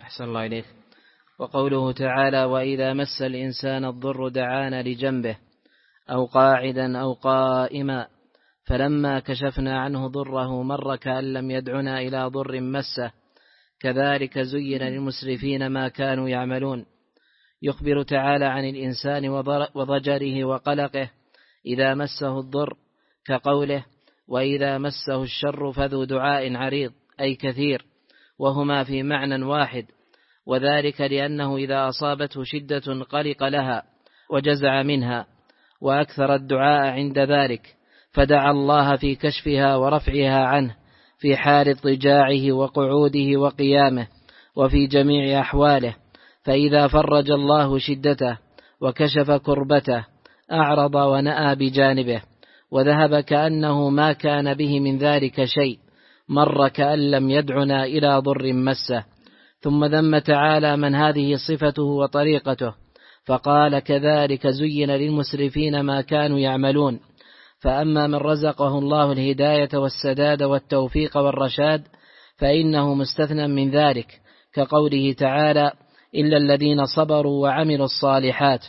أحسن الله إليك. وقوله تعالى: وإذا مس الإنسان الضر دعانا لجنبه أو قاعدا أو قائما فلما كشفنا عنه ضره مر كأن لم يدعنا إلى ضر مسه كذلك زين للمسرفين ما كانوا يعملون. يخبر تعالى عن الإنسان وضجره وقلقه إذا مسه الضر، كقوله: وإذا مسه الشر فذو دعاء عريض، أي كثير، وهما في معنى واحد، وذلك لأنه إذا أصابته شدة قلق لها وجزع منها وأكثر الدعاء عند ذلك، فدعا الله في كشفها ورفعها عنه في حال اضطجاعه وقعوده وقيامه وفي جميع أحواله، فإذا فرج الله شدته وكشف كربته أعرض ونأى بجانبه وذهب كأنه ما كان به من ذلك شيء، مر كأن لم يدعنا إلى ضر مسه. ثم ذم تعالى من هذه صفته وطريقته فقال: كذلك زين للمسرفين ما كانوا يعملون. فأما من رزقه الله الهداية والسداد والتوفيق والرشاد فإنه مستثنى من ذلك، كقوله تعالى: إلا الذين صبروا وعملوا الصالحات،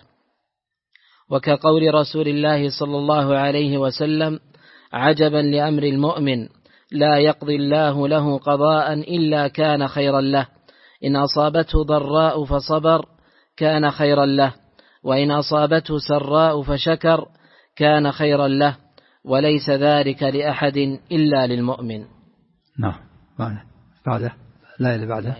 وكقول رسول الله صلى الله عليه وسلم: عجبا لأمر المؤمن لا يقضي الله له قضاء إلا كان خيرا له، إن أصابته ضراء فصبر كان خيرا له، وإن أصابته سراء فشكر كان خيرا له، وليس ذلك لأحد إلا للمؤمن. نعم. بعده لا إلا بعده.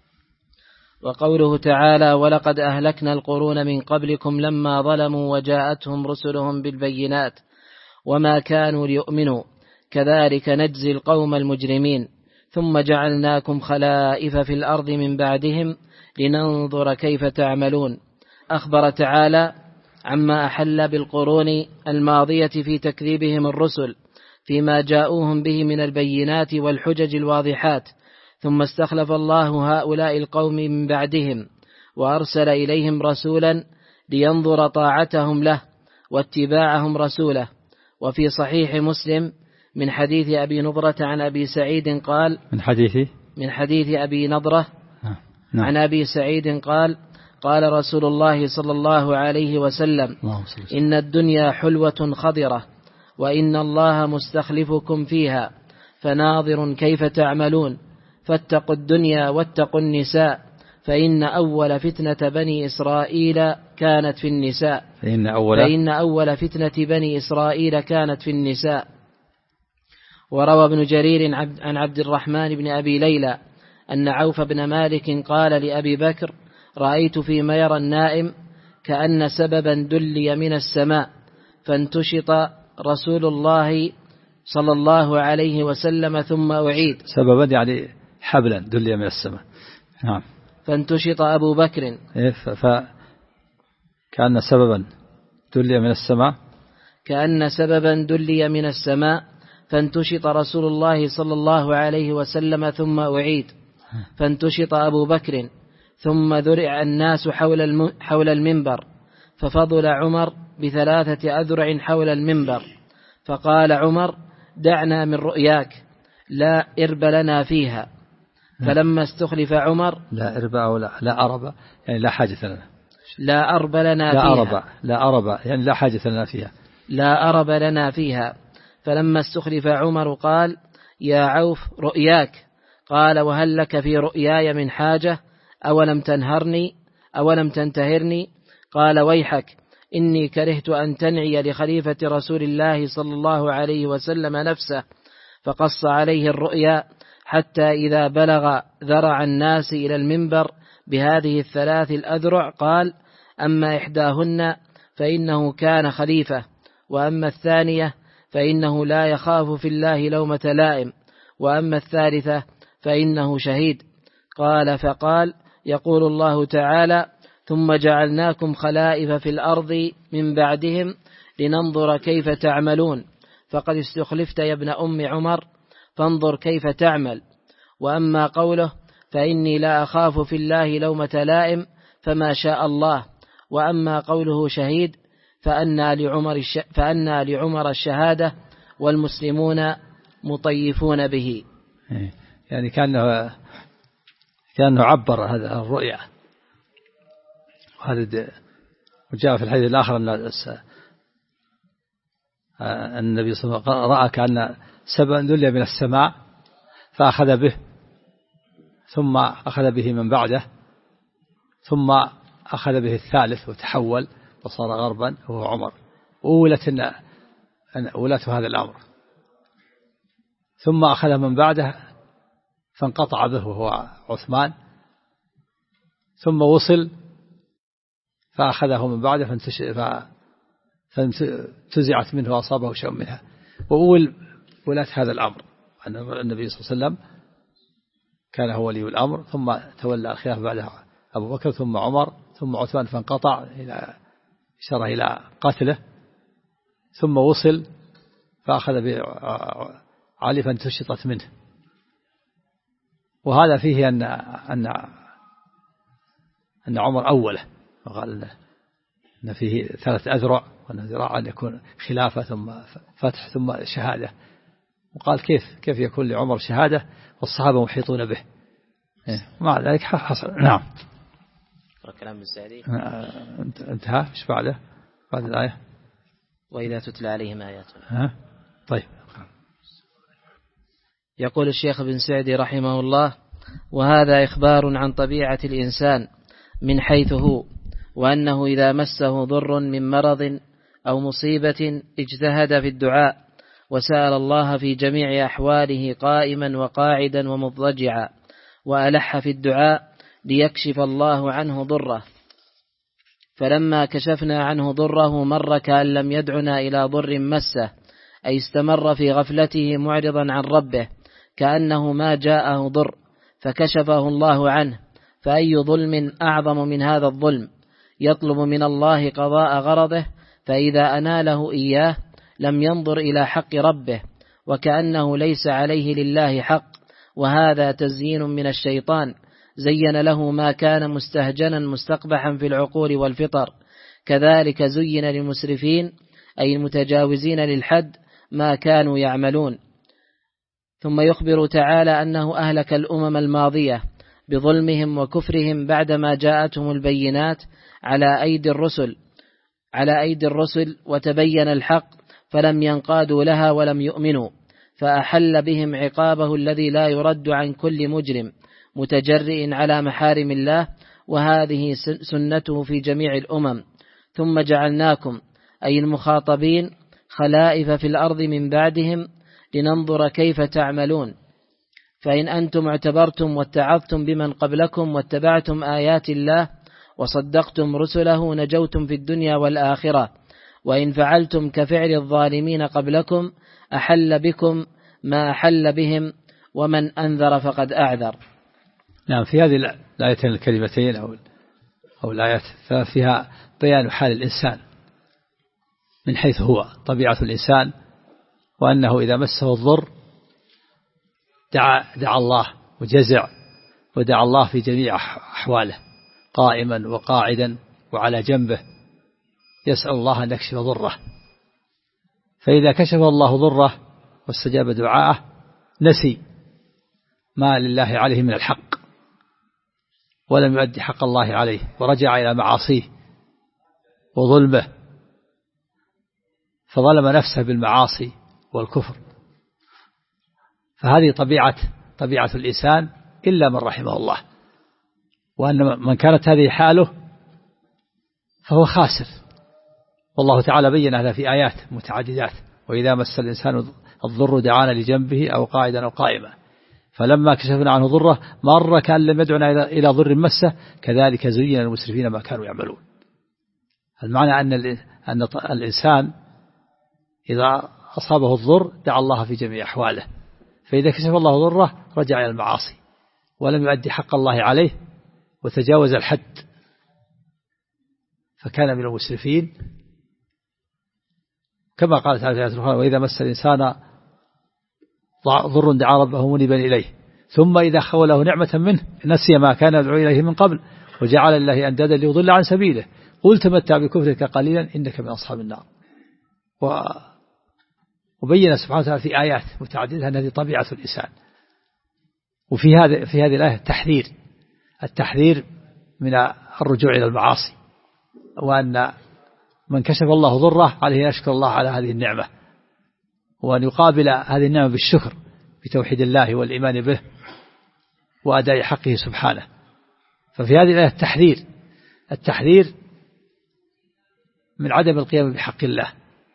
وقوله تعالى: ولقد أهلكنا القرون من قبلكم لما ظلموا وجاءتهم رسلهم بالبينات وما كانوا ليؤمنوا كذلك نجزي القوم المجرمين ثم جعلناكم خلائف في الأرض من بعدهم لننظر كيف تعملون. أخبر تعالى عما أحل بالقرون الماضية في تكذيبهم الرسل فيما جاءوهم به من البينات والحجج الواضحات، ثم استخلف الله هؤلاء القوم من بعدهم وأرسل إليهم رسولا لينظر طاعتهم له واتباعهم رسوله. وفي صحيح مسلم من حديث أبي نضرة عن أبي سعيد قال: من حديث أبي نضرة عن أبي سعيد قال: قال رسول الله صلى الله عليه وسلم: إن الدنيا حلوة خضرة وإن الله مستخلفكم فيها فناظر كيف تعملون، فاتقوا الدنيا واتقوا النساء فإن أول فتنة بني إسرائيل كانت في النساء. فإن أول فتنة بني إسرائيل كانت في النساء. وروى ابن جرير عن عبد الرحمن بن أبي ليلى أن عوف بن مالك قال لأبي بكر: رأيت فيما يرى النائم كأن سببا دلي من السماء فانتشط رسول الله صلى الله عليه وسلم ثم أعيد. سببا يعني حبلا دلي من السماء. نعم. فانتشط أبو بكر كأن سببا دلي من السماء دلي من السماء فانتشط رسول الله صلى الله عليه وسلم ثم أعيد. فانتشط أبو بكر ثم ذرع الناس حول المنبر، ففضل عمر ب3 أذرع حول المنبر، فقال عمر: دعنا من رؤياك لا إرب لنا فيها. فلما استخلف عمر لا إرب أو لا أرب يعني لا حاجة لنا، لا أرب لنا فيها، لا أرب يعني لا حاجة لنا فيها، لا أرب لنا فيها. فلما استخلف عمر قال: يا عوف رؤياك. قال: وهل لك في رؤياي من حاجة؟ أولم تنتهرني؟ قال: ويحك، إني كرهت أن تنعي لخليفة رسول الله صلى الله عليه وسلم نفسه. فقص عليه الرؤيا حتى إذا بلغ ذرع الناس إلى المنبر بهذه 3 الأذرع قال: أما إحداهن فإنه كان خليفة، وأما الثانية فإنه لا يخاف في الله لومة لائم، وأما الثالثة فإنه شهيد. قال: فقال: يقول الله تعالى: ثم جعلناكم خلائف في الأرض من بعدهم لننظر كيف تعملون، فقد استخلفت يا ابن أم عمر فانظر كيف تعمل. وأما قوله: فإني لا أخاف في الله لومة لائم، فما شاء الله. وأما قوله شهيد فأنى لعمر الشهادة والمسلمون مطيفون به. يعني كأنه عبر هذا الرؤيا. وجاء في الحديث الآخر أن النبي صلى الله عليه وسلم رأى كأن سبأ دلي من السماء فأخذ به، ثم أخذ به من بعده، ثم أخذ به الثالث وتحول وصار غربا وهو عمر، وولت هذا الأمر، ثم أخذ من بعده فانقطع به وهو عثمان، ثم وصل فأخذه من بعده فانتزعت منه وأصابه شيء منها، وولت هذا الأمر أن النبي صلى الله عليه وسلم كان هو ولي الأمر، ثم تولى الخلافة بعده أبو بكر، ثم عمر، ثم عثمان، فانقطع إلى إشارة إلى قتله، ثم وصل فأخذ بعلي فانتشطت منه. وهذا فيه أن عمر أوله، وقال أن فيه 3 أذرع، وأن ذراع أن يكون خلافة ثم فتح ثم شهادة. وقال كيف يكون لعمر شهادة والصحابة محيطون به؟ مع ذلك حصل. نعم. الكلام بالسعدي انتهى. ايش بعده؟ بعد الآية وإذا تتلى عليهم آياتنا. طيب. يقول الشيخ بن سعدي رحمه الله: وهذا إخبار عن طبيعة الإنسان من حيث هو، وأنه إذا مسه ضر من مرض أو مصيبة اجتهد في الدعاء وسأل الله في جميع أحواله قائما وقاعدا ومضطجعا، وألح في الدعاء ليكشف الله عنه ضره، فلما كشفنا عنه ضره مر كأن لم يدعنا إلى ضر مسه، أي استمر في غفلته معرضا عن ربه كأنه ما جاءه ضر، فكشفه الله عنه. فأي ظلم أعظم من هذا الظلم؟ يطلب من الله قضاء غرضه، فإذا أناله إياه لم ينظر إلى حق ربه، وكأنه ليس عليه لله حق، وهذا تزيين من الشيطان زين له ما كان مستهجنا مستقبحا في العقول والفطر. كذلك زين للمسرفين أي المتجاوزين للحد ما كانوا يعملون. ثم يخبر تعالى أنه أهلك الأمم الماضية بظلمهم وكفرهم بعدما جاءتهم البينات على أيدي الرسل وتبين الحق، فلم ينقادوا لها ولم يؤمنوا، فأحل بهم عقابه الذي لا يرد عن كل مجرم متجرئ على محارم الله، وهذه سنته في جميع الأمم. ثم جعلناكم أي المخاطبين خلائف في الأرض من بعدهم لننظر كيف تعملون، فإن أنتم اعتبرتم واتعظتم بمن قبلكم واتبعتم آيات الله وصدقتم رسله نجوتم في الدنيا والآخرة، وإن فعلتم كفعل الظالمين قبلكم أحل بكم ما أحل بهم، ومن أنذر فقد أعذر. نعم. في هذه الآيتين الكلمتين أو الآيات فيها بيان حال الإنسان من حيث هو، طبيعة الإنسان، وأنه إذا مسه الضر دعا الله وجزع، ودعا الله في جميع أحواله قائما وقاعدا وعلى جنبه، يسأل الله أن يكشف ضره. فإذا كشف الله ضره واستجاب دعاءه نسي ما لله عليه من الحق، ولم يؤدي حق الله عليه، ورجع إلى معاصيه وظلمه، فظلم نفسه بالمعاصي والكفر. فهذه طبيعة الإنسان إلا من رحمه الله، وأن من كانت هذه حاله فهو خاسر. والله تعالى بين هذا في آيات متعددات: وإذا مس الإنسان الضر دعانا لجنبه أو قاعدا أو قائما، فلما كشفنا عنه ضره مر كأن لم يدعنا إلى ضر مسه، كذلك زين المسرفين ما كانوا يعملون. المعنى أن الإنسان إذا أصابه الضر دعا الله في جميع أحواله، فإذا كشف الله ضره رجع إلى المعاصي ولم يؤدي حق الله عليه وتجاوز الحد، فكان من المسرفين، كما قالت تعالى في آية أخرى: وإذا مس الإنسان ضر دعا ربه منيبا إليه ثم إذا خوله نعمة منه نسي ما كان يدعو إليه من قبل وجعل الله أندادا ليضل عن سبيله قل تمتع بكفرك قليلا إنك من أصحاب النار. وبين سبحانه وتعالى في آيات متعددة أن هذه طبيعة الإنسان. وفي هذه الآية تحذير التحذير من الرجوع إلى المعاصي، وأن من كشف الله ضره عليه يشكر الله على هذه النعمة، وأن يقابل هذه النعمة بالشكر بتوحيد الله والإيمان به وأداء حقه سبحانه. ففي هذه الآية التحذير من عدم القيام بحق الله.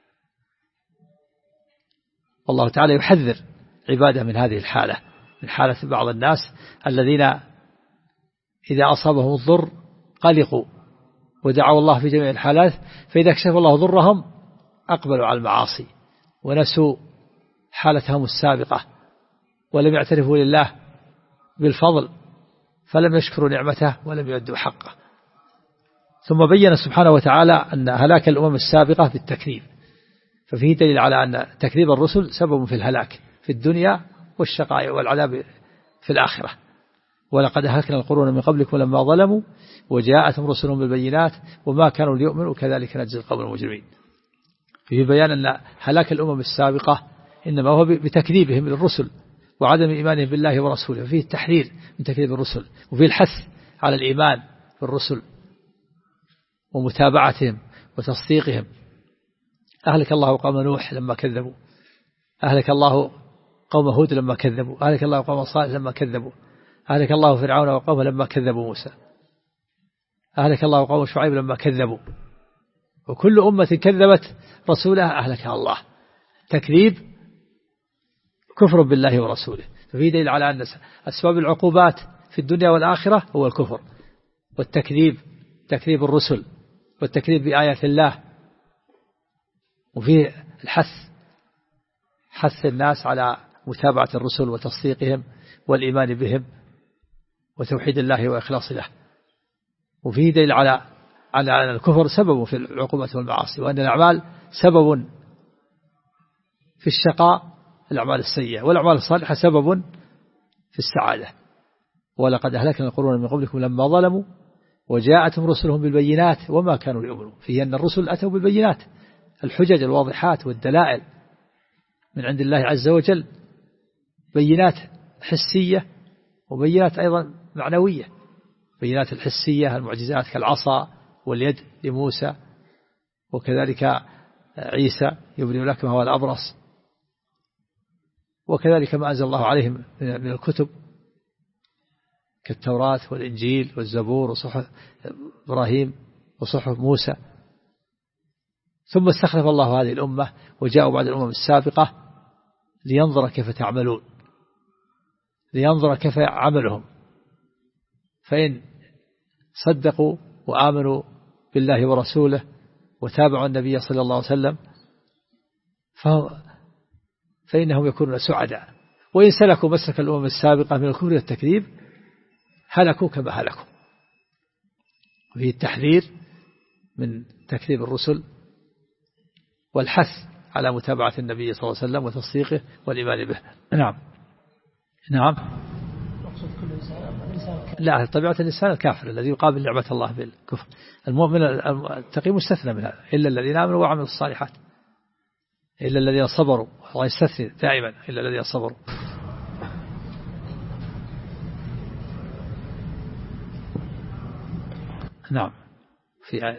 والله تعالى يحذر عباده من هذه الحالة، من حالة بعض الناس الذين إذا أصابهم الضر قلقوا ودعوا الله في جميع الحالات، فإذا كشف الله ضرهم أقبلوا على المعاصي ونسوا حالتهم السابقة ولم يعترفوا لله بالفضل، فلم يشكروا نعمته ولم يؤدوا حقه. ثم بين سبحانه وتعالى أن هلاك الأمم السابقة بالتكذيب، ففيه دليل على أن تكذيب الرسل سبب في الهلاك في الدنيا والشقاء والعذاب في الآخرة. ولقد أهلكنا القرون من قبلكم لما ظلموا وجاءتهم رسلهم بالبينات وما كانوا ليؤمنوا كذلك نجزي القوم المجرمين. فيه بيان أن هلاك الأمم السابقة إنما هو بتكذيبهم للرسل وعدم إيمانهم بالله ورسوله، فيه التحذير من تكذيب الرسل، وفيه الحث على الإيمان بالرسل ومتابعتهم وتصديقهم. أهلك الله قوم نوح لما كذبوا، أهلك الله قوم هود لما كذبوا، أهلك الله قوم صالح لما كذبوا، أهلك الله فرعون وقومه لما كذبوا موسى، أهلك الله قوم شعيب لما كذبوا. وكل أمة كذبت رسولها أهلكها الله. تكذيب كفر بالله ورسوله. ففي دليل على أن أسباب العقوبات في الدنيا والآخرة هو الكفر والتكذيب، تكذيب الرسل والتكذيب بآيات الله. وفيه حث الناس على متابعة الرسل وتصديقهم والإيمان بهم وتوحيد الله وإخلاص له. وفيه دليل على أن الكفر سبب في العقوبة والمعاصي، وأن الأعمال سبب في الشقاء الأعمال السيئة، والأعمال الصالحة سبب في السعادة. ولقد أهلكنا القرون من قبلكم لما ظلموا وجاءتهم رسلهم بالبينات وما كانوا ليؤمنوا. فيه أن الرسل أتوا بالبينات، الحجج الواضحات والدلائل من عند الله عز وجل، بينات حسية وبينات أيضا معنوية. بينات الحسية المعجزات كالعصا واليد لموسى، وكذلك عيسى يبرئ الأكمه والأبرص، وكذلك ما أنزل الله عليهم من الكتب كالتوراة والإنجيل والزبور وصحف إبراهيم وصحف موسى. ثم استخلف الله هذه الأمة وجاءوا بعد الأمم السابقة لينظر كيف تعملون، لينظر كيف عملهم، فإن صدقوا وآمنوا بالله ورسوله وتابعوا النبي صلى الله عليه وسلم فإنهم يكونون سعداء. وإن سلكوا مسلك الأمم السابقة من الكفر والتكذيب هلكوا كما هلكوا. وفيه التحذير من تكذيب الرسل والحث على متابعة النبي صلى الله عليه وسلم وتصديقه والإيمان به. نعم لا، طبيعة الإنسان الكافر الذي يقابل نعمة الله بالكفر. المؤمن التقي مستثنى من هذا، إلا الذين آمنوا وعملوا الصالحات، إلا الذين صبروا. الله يستثني دائما إلا الذين صبروا. نعم في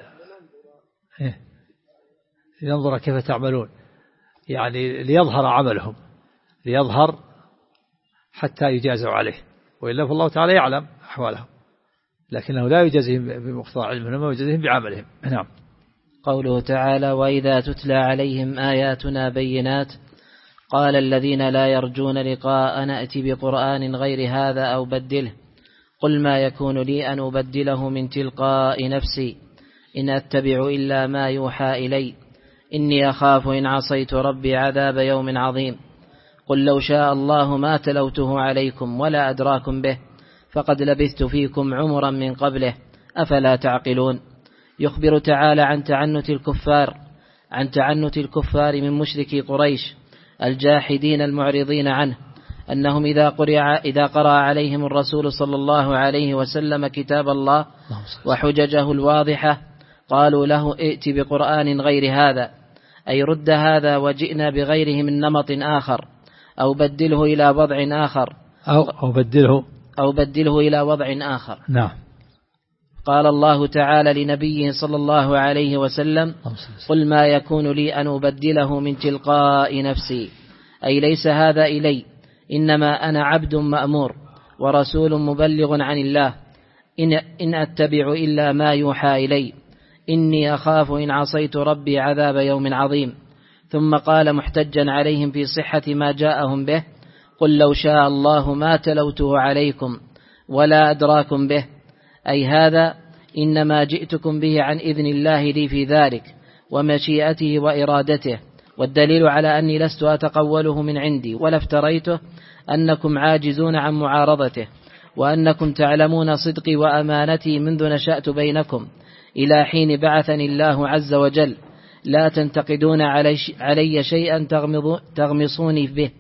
لينظر كيف تعملون، يعني ليظهر عملهم، ليظهر حتى يجازوا عليه، وإلا فالله تعالى يعلم أحوالهم، لكنه لا يجازيهم بمقتضى علمهم ويجازيهم بعملهم. نعم. قوله تعالى: وإذا تتلى عليهم آياتنا بينات قال الذين لا يرجون لقاء نأتي بقرآن غير هذا أو بدله قل ما يكون لي أن أبدله من تلقاء نفسي إن أتبع إلا ما يوحى إلي إني أخاف إن عصيت ربي عذاب يوم عظيم. قل لو شاء الله ما تلوته عليكم ولا أدراكم به فقد لبثت فيكم عمرا من قبله أفلا تعقلون. يخبر تعالى عن تعنت الكفار من مشركي قريش الجاحدين المعرضين عنه، أنهم إذا قرأ عليهم الرسول صلى الله عليه وسلم كتاب الله وحججه الواضحة قالوا له ائت بقرآن غير هذا، أي رد هذا وجئنا بغيره من نمط آخر أو بدله إلى وضع آخر أو بدله أو بدله إلى وضع آخر. نعم. قال الله تعالى لنبيه صلى الله عليه وسلم: قل ما يكون لي أن أبدله من تلقاء نفسي، أي ليس هذا إلي، إنما أنا عبد مأمور ورسول مبلغ عن الله، إن أتبع إلا ما يوحى إلي، إني أخاف إن عصيت ربي عذاب يوم عظيم. ثم قال محتجا عليهم في صحة ما جاءهم به: قل لو شاء الله ما تلوته عليكم ولا أدراكم به، أي هذا إنما جئتكم به عن إذن الله لي في ذلك ومشيئته وإرادته، والدليل على أني لست أتقوله من عندي ولا افتريته أنكم عاجزون عن معارضته، وأنكم تعلمون صدقي وأمانتي منذ نشأت بينكم إلى حين بعثني الله عز وجل، لا تنتقدون علي شيئا تغمصوني به.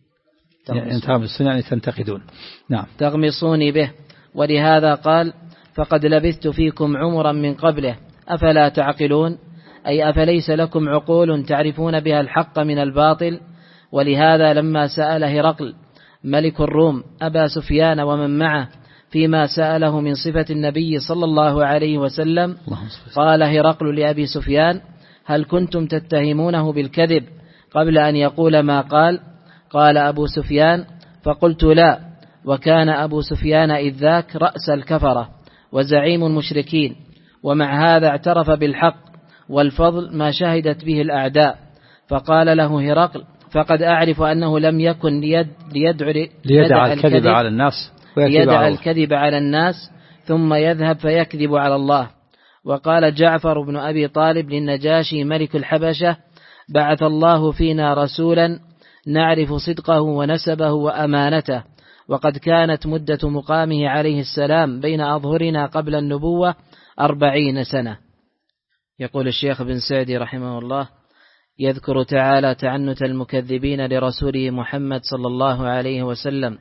يعني تنتقدون. نعم. تغمصوني به. ولهذا قال: فقد لبثت فيكم عمرا من قبله أفلا تعقلون، أي أفليس لكم عقول تعرفون بها الحق من الباطل. ولهذا لما سأل هرقل ملك الروم أبا سفيان ومن معه فيما سأله من صفة النبي صلى الله عليه وسلم، قال هرقل لأبي سفيان: هل كنتم تتهمونه بالكذب قبل أن يقول ما قال؟ قال أبو سفيان: فقلت لا. وكان أبو سفيان إذ ذاك رأس الكفرة وزعيم المشركين، ومع هذا اعترف بالحق والفضل ما شهدت به الأعداء. فقال له هرقل: فقد أعرف أنه لم يكن ليدع الكذب على الناس الكذب على الناس ثم يذهب فيكذب على الله. وقال جعفر بن أبي طالب للنجاشي ملك الحبشة: بعث الله فينا رسولا نعرف صدقه ونسبه وأمانته، وقد كانت مدة مقامه عليه السلام بين أظهرنا قبل النبوة 40 سنة. يقول الشيخ بن سعدي رحمه الله: يذكر تعالى تعنت المكذبين لرسوله محمد صلى الله عليه وسلم،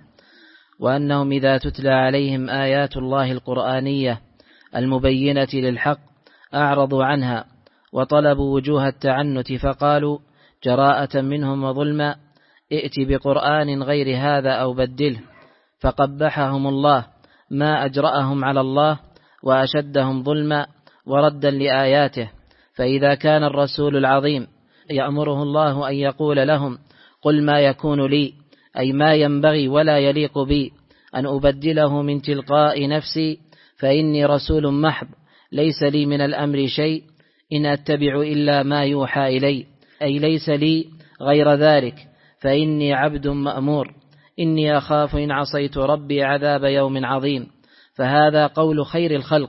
وأنهم إذا تتلى عليهم آيات الله القرآنية المبينة للحق أعرضوا عنها وطلبوا وجوه التعنت، فقالوا جراءة منهم وظلما: ائت بقرآن غير هذا أو بدله. فقبحهم الله ما أجرأهم على الله وأشدهم ظلما وردا لآياته. فإذا كان الرسول العظيم يأمره الله أن يقول لهم: قل ما يكون لي، أي ما ينبغي ولا يليق بي أن أبدله من تلقاء نفسي، فإني رسول محض ليس لي من الأمر شيء، إن أتبع إلا ما يوحى إلي، أي ليس لي غير ذلك، فإني عبد مأمور، إني أخاف إن عصيت ربي عذاب يوم عظيم. فهذا قول خير الخلق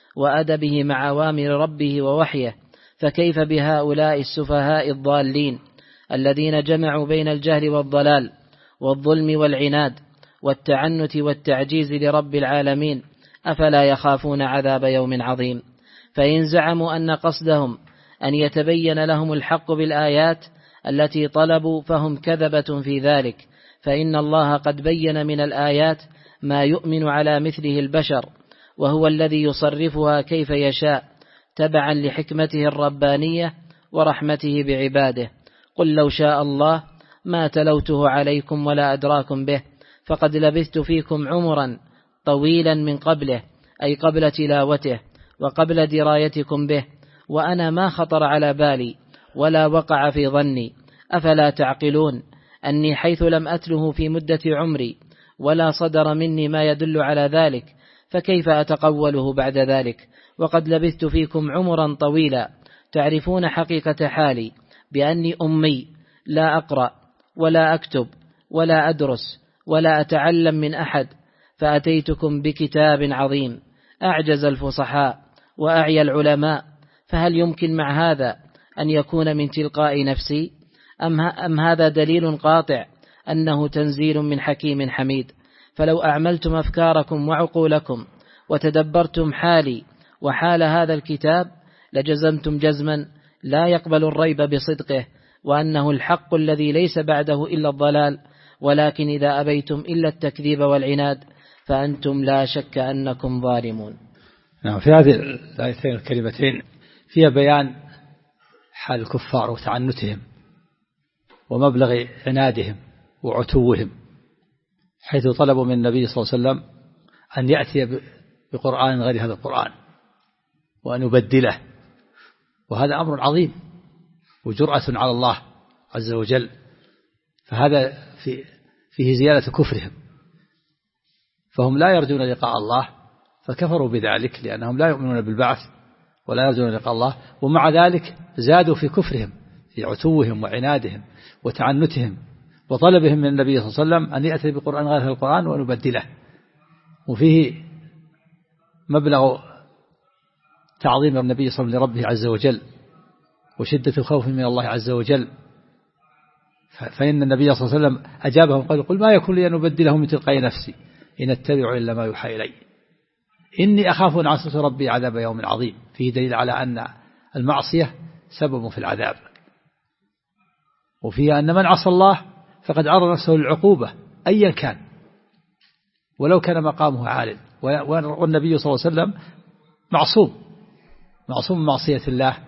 وأدبه مع أوامر ربه ووحيه، فكيف بهؤلاء السفهاء الضالين الذين جمعوا بين الجهل والضلال والظلم والعناد والتعنت والتعجيز لرب العالمين؟ أفلا يخافون عذاب يوم عظيم؟ فإن زعموا أن قصدهم أن يتبين لهم الحق بالآيات التي طلبوا فهم كذبة في ذلك، فإن الله قد بين من الآيات ما يؤمن على مثله البشر، وهو الذي يصرفها كيف يشاء تبعا لحكمته الربانية ورحمته بعباده. قل لو شاء الله ما تلوته عليكم ولا أدراكم به، فقد لبثت فيكم عمرا طويلا من قبله، أي قبل تلاوته وقبل درايتكم به، وأنا ما خطر على بالي ولا وقع في ظني. أفلا تعقلون أني حيث لم أتله في مدة عمري ولا صدر مني ما يدل على ذلك، فكيف أتقوله بعد ذلك وقد لبثت فيكم عمرا طويلا؟ تعرفون حقيقة حالي بأني أمي، لا أقرأ ولا أكتب ولا أدرس ولا أتعلم من أحد، فأتيتكم بكتاب عظيم أعجز الفصحاء وأعيا العلماء، فهل يمكن مع هذا أن يكون من تلقاء نفسي؟ أم هذا دليل قاطع أنه تنزيل من حكيم حميد؟ فلو أعملتم أفكاركم وعقولكم وتدبرتم حالي وحال هذا الكتاب لجزمتم جزما لا يقبل الريب بصدقه، وأنه الحق الذي ليس بعده إلا الضلال، ولكن إذا أبيتم إلا التكذيب والعناد فأنتم لا شك أنكم ظالمون. نعم. في هذه الآيتين الكلمتين فيها بيان حال الكفار وتعنتهم ومبلغ عنادهم وعتوهم، حيث طلبوا من النبي صلى الله عليه وسلم أن يأتي بقرآن غير هذا القرآن وأن يبدله، وهذا أمر عظيم وجرأة على الله عز وجل، فهذا فيه زيادة كفرهم، فهم لا يرجون لقاء الله فكفروا بذلك لأنهم لا يؤمنون بالبعث ولا يرجون لقاء الله، ومع ذلك زادوا في كفرهم في عتوهم وعنادهم وتعنتهم وطلبهم من النبي صلى الله عليه وسلم أن يأتي بقرآن غير هذا القرآن وأن يبدله. وفيه مبلغ تعظيم النبي صلى الله عليه وسلم لربه عز وجل وشدة خوف من الله عز وجل، فإن النبي صلى الله عليه وسلم أجابهم قل ما يكون لي أن أبدله من تلقاء نفسي إن أتبع إلا ما يوحى إلي إني أخاف أن عصيت ربي عذاب يوم عظيم. فيه دليل على أن المعصية سبب في العذاب، وفيه أن من عصى الله فقد عرض نفسه للعقوبة أيا كان ولو كان مقامه عال، والنبي صلى الله عليه وسلم معصوم من معصية الله،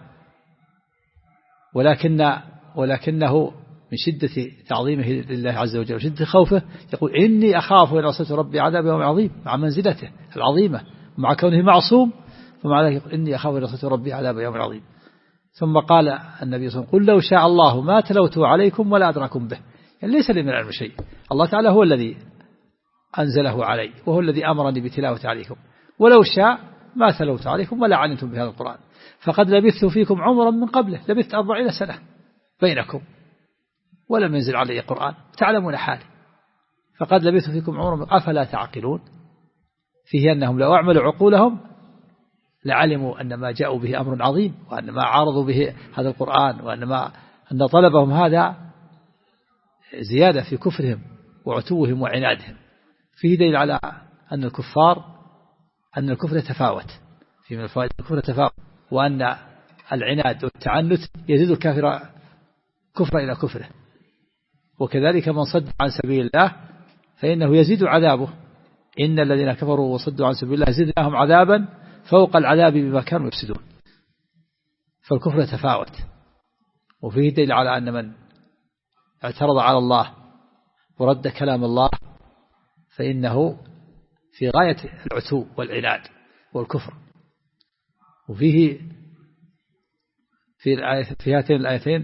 ولكنه من شدة تعظيمه لله عز وجل وشدة خوفه يقول إني أخاف إن عصيت ربي عذاب يوم عظيم، مع منزلته العظيمة ومع كونه معصوم، فمع ذلك يقول إني أخاف إن عصيت ربي عذاب يوم عظيم. ثم قال النبي صلى الله عليه وسلم قل لو شاء الله ما تلوته عليكم ولا أدراكم به، يعني ليس لي من العلم شيء، الله تعالى هو الذي أنزله علي وهو الذي أمرني بتلاوة عليكم، ولو شاء ما تلوت عليكم ولا علمتم بهذا القرآن، فقد لبثت فيكم عمرا من قبله، لبثت 40 سنة بينكم ولم ينزل علي قرآن تعلمون حالي، فقد لبثت فيكم عمرا أفلا تعقلون. فيه أنهم لو أعملوا عقولهم لعلموا أن ما جاءوا به أمر عظيم، وأن ما عارضوا به هذا القرآن، أن طلبهم هذا زيادة في كفرهم وعتوهم وعنادهم. فيه دليل على أن الكفر تفاوت، في من الفوائد الكفر تفاوت، وأن العناد والتعنت يزيد الكافر كفر إلى كفره، وكذلك من صد عن سبيل الله فإنه يزيد عذابه، إن الذين كفروا وصدوا عن سبيل الله زدناهم عذابا فوق العذاب بما كانوا يفسدون. فالكفر تفاوت. وفيه دليل على أن من اعترض على الله ورد كلام الله فإنه في غاية العتو والعناد والكفر. وفيه في هاتين الآيتين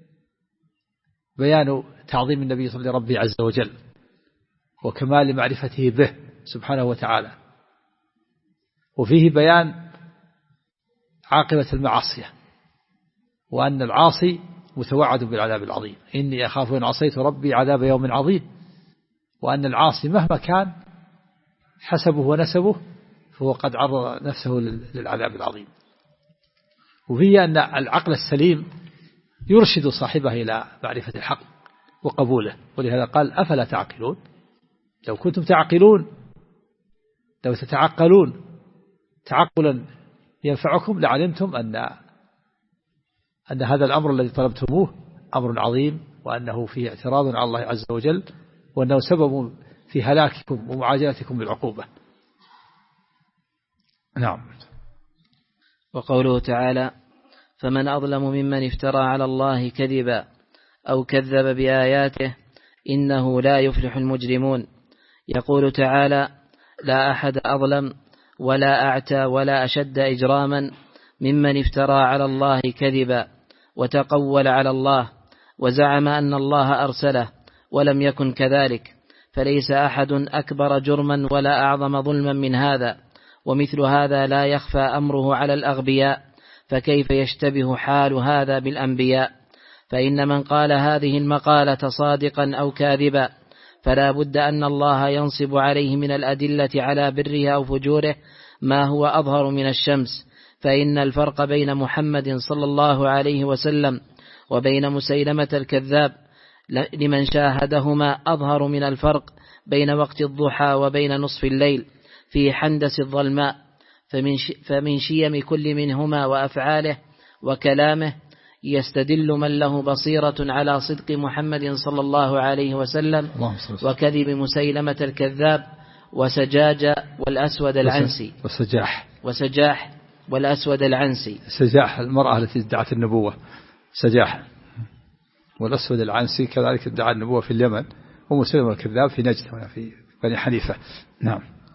بيان تعظيم النبي صلى الله عليه وسلم عز وجل وكمال معرفته به سبحانه وتعالى، وفيه بيان عاقبة المعاصية وأن العاصي متوعد بالعذاب العظيم، إني أخاف إن عصيت ربي عذاب يوم عظيم، وأن العاصي مهما كان حسبه ونسبه فهو قد عرض نفسه للعذاب العظيم. وفيه أن العقل السليم يرشد صاحبه إلى معرفة الحق وقبوله، ولهذا قال أفلا تعقلون، لو كنتم تعقلون لو تتعقلون تعقلا ينفعكم لعلمتم أن هذا الأمر الذي طلبتموه أمر عظيم، وأنه فيه اعتراض على الله عز وجل، وأنه سبب في هلاككم ومعاجلتكم بالعقوبة. نعم. وقوله تعالى فمن أظلم ممن افترى على الله كذبا أو كذب بآياته إنه لا يفلح المجرمون. يقول تعالى لا أحد أظلم ولا أعتى ولا أشد إجراما ممن افترى على الله كذبا وتقول على الله وزعم أن الله أرسله ولم يكن كذلك، فليس أحد أكبر جرما ولا أعظم ظلما من هذا، ومثل هذا لا يخفى أمره على الأغبياء، فكيف يشتبه حال هذا بالأنبياء؟ فإن من قال هذه المقالة صادقا أو كاذبا فلا بد أن الله ينصب عليه من الأدلة على بره أو فجوره ما هو أظهر من الشمس، فإن الفرق بين محمد صلى الله عليه وسلم وبين مسيلمة الكذاب لمن شاهدهما أظهر من الفرق بين وقت الضحى وبين نصف الليل في حندس الظلماء، فمن شيم كل منهما وأفعاله وكلامه يستدل من له بصيرة على صدق محمد صلى الله عليه وسلم وكذب مسيلمة الكذاب وسجاج والأسود العنسي وسجاح والأسود العنسي. سجاح المرأة التي ادعت النبوة سجاح، والأسود العنسي كذلك ادعى النبوة في اليمن، ومسيلمة الكذاب في نجد في بني حنيفة. نعم.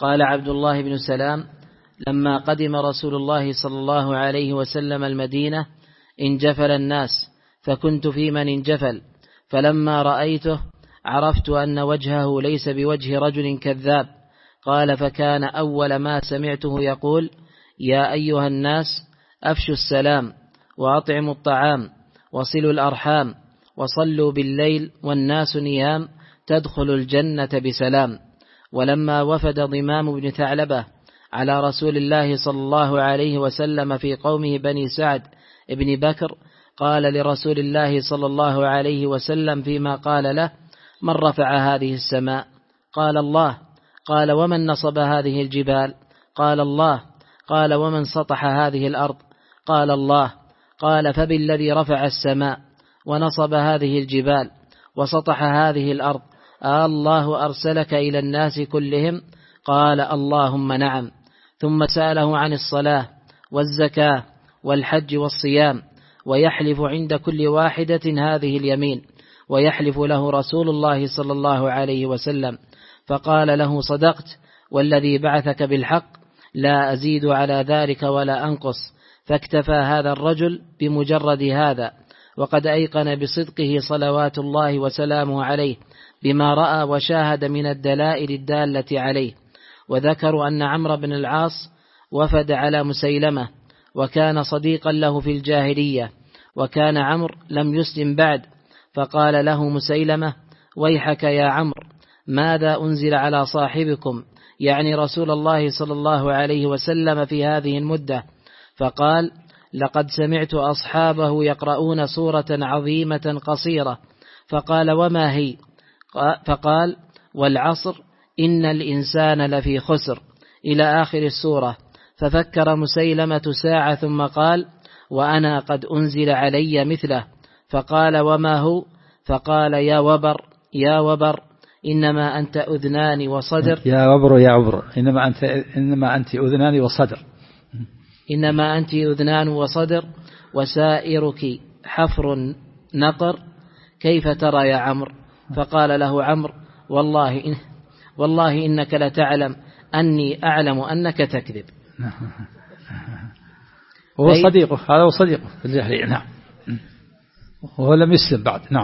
قال عبد الله بن سلام: لما قدم رسول الله صلى الله عليه وسلم المدينة انجفل الناس، فكنت في من انجفل، فلما رأيته عرفت أن وجهه ليس بوجه رجل كذاب. قال: فكان أول ما سمعته يقول: يا أيها الناس، أفشوا السلام، وأطعموا الطعام، وصلوا الأرحام، وصلوا بالليل والناس نيام، تدخلوا الجنة بسلام. ولما وفد ضمام بن ثعلبة على رسول الله صلى الله عليه وسلم في قومه بني سعد ابن بكر، قال لرسول الله صلى الله عليه وسلم فيما قال له: من رفع هذه السماء؟ قال: الله. قال: ومن نصب هذه الجبال؟ قال: الله. قال: ومن سطح هذه الأرض؟ قال: الله. قال: فبالذي رفع السماء ونصب هذه الجبال وسطح هذه الأرض الله أرسلك إلى الناس كلهم؟ قال: اللهم نعم. ثم سأله عن الصلاة والزكاة والحج والصيام، ويحلف عند كل واحدة هذه اليمين، ويحلف له رسول الله صلى الله عليه وسلم، فقال له: صدقت والذي بعثك بالحق، لا أزيد على ذلك ولا أنقص. فاكتفى هذا الرجل بمجرد هذا، وقد أيقن بصدقه صلوات الله وسلامه عليه بما رأى وشاهد من الدلائل الدالة عليه. وذكروا أن عمرو بن العاص وفد على مسيلمة، وكان صديقا له في الجاهلية، وكان عمرو لم يسلم بعد، فقال له مسيلمة: ويحك يا عمرو، ماذا أنزل على صاحبكم، يعني رسول الله صلى الله عليه وسلم، في هذه المدة؟ فقال: لقد سمعت أصحابه يقرؤون سورة عظيمة قصيرة. فقال: وما هي؟ فقال: والعصر إن الإنسان لفي خسر، إلى آخر السورة. ففكر مسيلمة ساعة ثم قال: وأنا قد أنزل علي مثله. فقال: وما هو؟ فقال: يا وبر يا وبر، إنما أنت أذنان وصدر. يا وبر يا عبر، إنما أنت أذنان وصدر. إنما أنت أذنان وصدر، وسائرك حفر نقر، كيف ترى يا عمرو؟ فقال له عمرو: والله إنك لتعلم أني أعلم أنك تكذب. هو صديقه، هذا هو صديقه في الجاهلية. نعم، وهو لم يسلم بعد. نعم.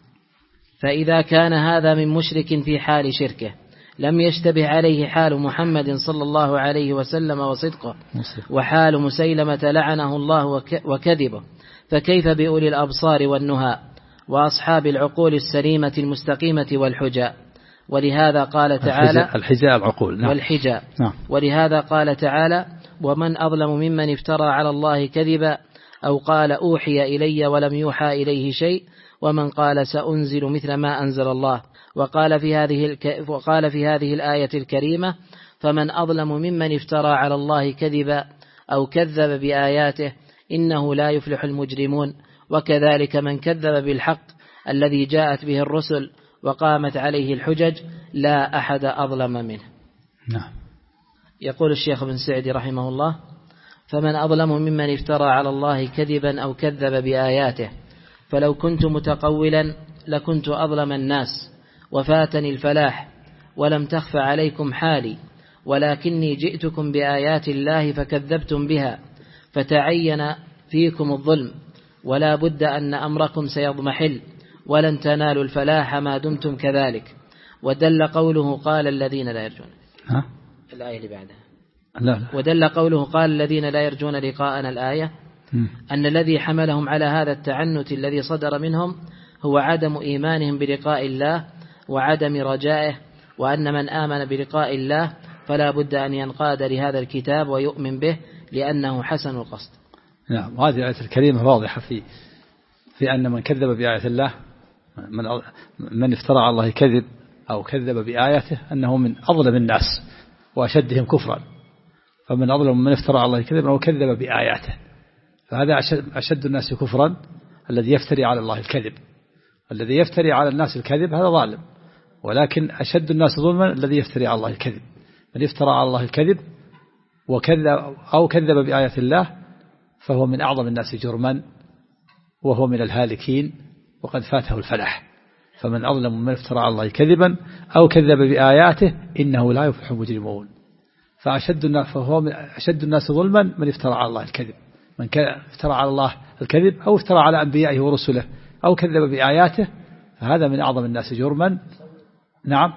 فإذا كان هذا من مشرك في حال شركه، لم يشتبه عليه حال محمد صلى الله عليه وسلم وصدقه، وحال مسيلمة لعنه الله وكذبه، فكيف بأولي الأبصار والنهى وأصحاب العقول السليمة المستقيمة والحجاء؟ ولهذا قال تعالى: الحجاء العقول. نعم. والحجاء. نعم. ولهذا قال تعالى: ومن أظلم ممن افترى على الله كذبا أو قال أوحي إلي ولم يوحى إليه شيء، ومن قال سأنزل مثل ما أنزل الله. وقال في هذه الآية الكريمة: فمن أظلم ممن افترى على الله كذبا أو كذب بآياته، إنه لا يفلح المجرمون. وكذلك من كذب بالحق الذي جاءت به الرسل وقامت عليه الحجج، لا أحد أظلم منه. نعم. يقول الشيخ بن سعدي رحمه الله: فمن أظلم ممن افترى على الله كذبا أو كذب بآياته، فلو كنت متقولا لكنت أظلم الناس، وفاتني الفلاح، ولم تخف عليكم حالي، ولكني جئتكم بآيات الله فكذبتم بها، فتعين فيكم الظلم، ولا بد أن أمركم سيضمحل، ولن تنالوا الفلاح ما دمتم كذلك. ودل قوله قال الذين لا يرجون الآية اللي بعدها. لا. ودل قوله قال الذين لا يرجون لقاءنا الآية أن الذي حملهم على هذا التعنت الذي صدر منهم هو عدم إيمانهم بلقاء الله وعدم رجائه، وأن من آمن بلقاء الله فلا بد أن ينقاد لهذا الكتاب ويؤمن به لأنه حسن القصد. نعم. هذه الآية الكريمة واضحة في أن من كذب بآية الله، من افترى على الله كذب أو كذب بآياته، أنه من أظلم الناس وأشدهم كفرا. فمن أظلم من افترى على الله كذب أو كذب بآياته، فهذا أشد الناس كفرا الذي يفتري على الله الكذب. الذي يفتري على الناس الكذب هذا ظالم، ولكن أشد الناس ظلما الذي يفتري على الله الكذب. من افترى على الله الكذب أو كذب بآيات الله فهو من أعظم الناس جرما، وهو من الهالكين، وقد فاته الفلاح. فمن أظلم من افترى على الله كذبا أو كذب بآياته إنه لا يفلح المجرمون. فهو أشد الناس ظلما من افترى على الله الكذب، من افترى على الله الكذب أو افترى على أنبيائه ورسله أو كذب بآياته، فهذا من أعظم الناس جرما. نعم،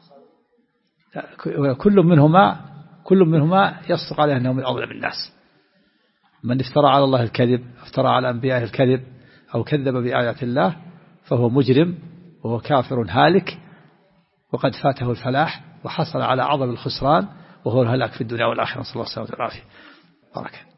كل منهما يصدق عليه أنه من أظلم الناس. من افترى على الله الكذب، افترى على أنبيائه الكذب أو كذب بآيات الله، فهو مجرم وهو كافر هالك، وقد فاته الفلاح وحصل على أعظم الخسران، وهو الهلاك في الدنيا والآخرة. صلى الله عليه وسلم. بارك.